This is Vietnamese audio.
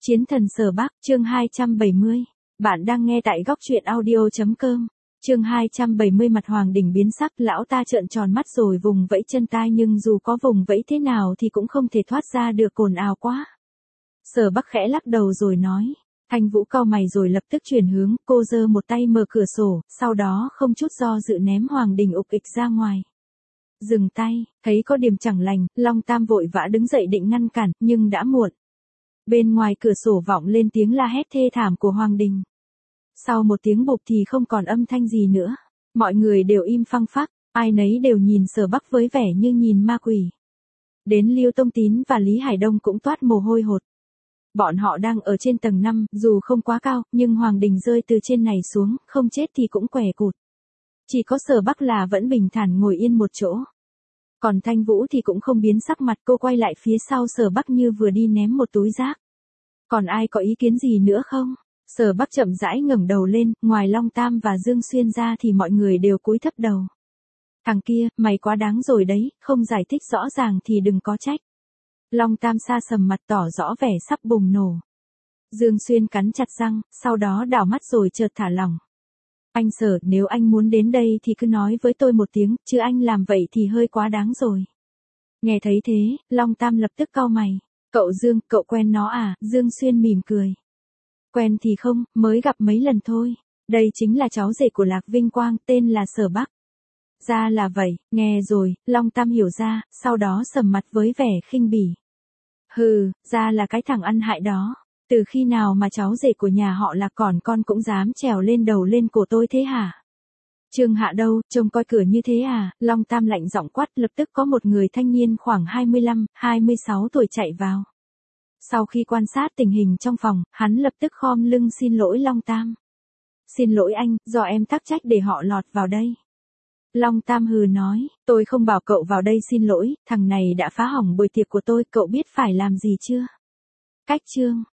Chiến thần Sở Bắc, chương 270. Bạn đang nghe tại góc truyện audio.com. Chương 270 mặt Hoàng Đình biến sắc, lão ta trợn tròn mắt rồi vùng vẫy chân tai, nhưng dù có vùng vẫy thế nào thì cũng không thể thoát ra được, ồn ào quá. Sở Bắc khẽ lắc đầu rồi nói. Thanh Vũ cau mày rồi lập tức chuyển hướng, cô giơ một tay mở cửa sổ, sau đó không chút do dự ném Hoàng Đình ục ịch ra ngoài. Dừng tay, thấy có điểm chẳng lành, Long Tam vội vã đứng dậy định ngăn cản, nhưng đã muộn. Bên ngoài cửa sổ vọng lên tiếng la hét thê thảm của Hoàng Đình. Sau một tiếng bụp thì không còn âm thanh gì nữa. Mọi người đều im phăng phắc, ai nấy đều nhìn Sở Bắc với vẻ như nhìn ma quỷ. Đến Liêu Tông Tín và Lý Hải Đông cũng toát mồ hôi hột. Bọn họ đang ở trên tầng 5, dù không quá cao, nhưng Hoàng Đình rơi từ trên này xuống, không chết thì cũng què cụt. Chỉ có Sở Bắc là vẫn bình thản ngồi yên một chỗ. Còn Thanh Vũ thì cũng không biến sắc mặt, cô quay lại phía sau Sở Bắc như vừa đi ném một túi rác. Còn ai có ý kiến gì nữa không? Sở Bắc chậm rãi ngẩng đầu lên, ngoài Long Tam và Dương Xuyên ra thì mọi người đều cúi thấp đầu. Thằng kia, mày quá đáng rồi đấy, không giải thích rõ ràng thì đừng có trách. Long Tam sa sầm mặt tỏ rõ vẻ sắp bùng nổ. Dương Xuyên cắn chặt răng, sau đó đảo mắt rồi chợt thả lỏng. Anh Sở, nếu anh muốn đến đây thì cứ nói với tôi một tiếng, chứ anh làm vậy thì hơi quá đáng rồi. Nghe thấy thế, Long Tam lập tức cau mày. Cậu Dương, cậu quen nó à? Dương Xuyên mỉm cười. Quen thì không, mới gặp mấy lần thôi. Đây chính là cháu rể của Lạc Vinh Quang, tên là Sở Bắc. Ra là vậy, nghe rồi, Long Tam hiểu ra, sau đó sầm mặt với vẻ khinh bỉ. Hừ, ra là cái thằng ăn hại đó. Từ khi nào mà cháu rể của nhà họ Lạc còn con cũng dám trèo lên đầu lên cổ tôi thế hả? Trương Hạ đâu, trông coi cửa như thế à? Long Tam lạnh giọng quát, lập tức có một người thanh niên khoảng 25, 26 tuổi chạy vào. Sau khi quan sát tình hình trong phòng, hắn lập tức khom lưng xin lỗi Long Tam. Xin lỗi anh, do em tắc trách để họ lọt vào đây. Long Tam hừ nói, tôi không bảo cậu vào đây xin lỗi, thằng này đã phá hỏng buổi tiệc của tôi, cậu biết phải làm gì chưa? Cách chương.